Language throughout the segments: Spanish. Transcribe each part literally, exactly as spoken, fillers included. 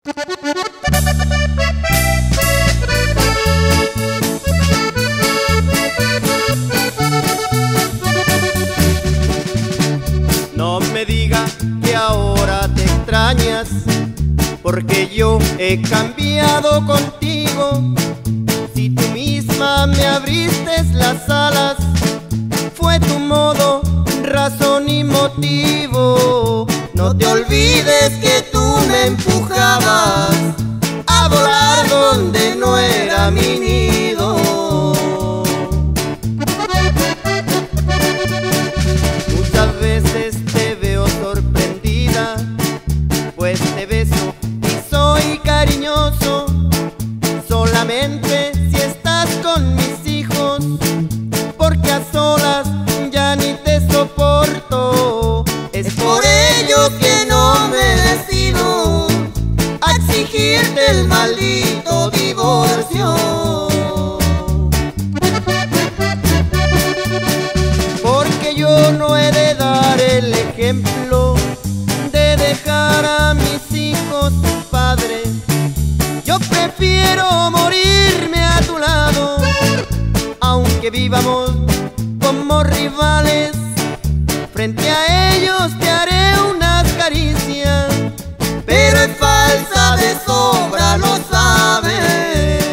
No me digas que ahora te extrañas, porque yo he cambiado contigo. Si tú misma me abriste las alas, fue tu modo, razón y motivo. No te olvides que tú me empujabas a volar donde no era mi nido. Muchas veces te veo sorprendida, pues te beso y soy cariñoso. Solamente si estás con mis hijos, porque a solas ya ni te soporto. Es por ello que no me decido a exigirte el maldito divorcio. Porque yo no he de dar el ejemplo de dejar a mis hijos sin padre. Yo prefiero morirme a tu lado, aunque vivamos como rivales. Frente a ellos te haré unas caricias, pero es falsa, de sobra lo sabes.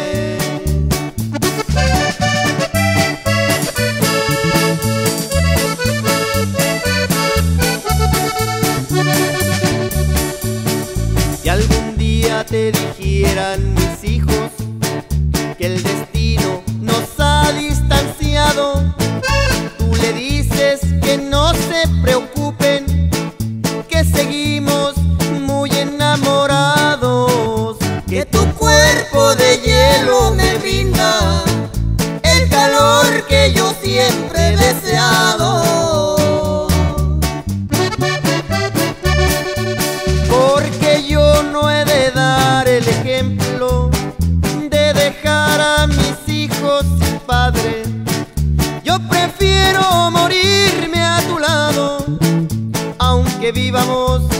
Si algún día te dijeran mis hijos que el destino nos ha distanciado, tú le dices que no se preocupen, que seguimos muy enamorados, que tu cuerpo de hielo me brinda el calor que yo siempre he deseado. Porque yo no he de dar el ejemplo de dejar a mis hijos sin padre. Yo prefiero morirme a tu lado, aunque vivamos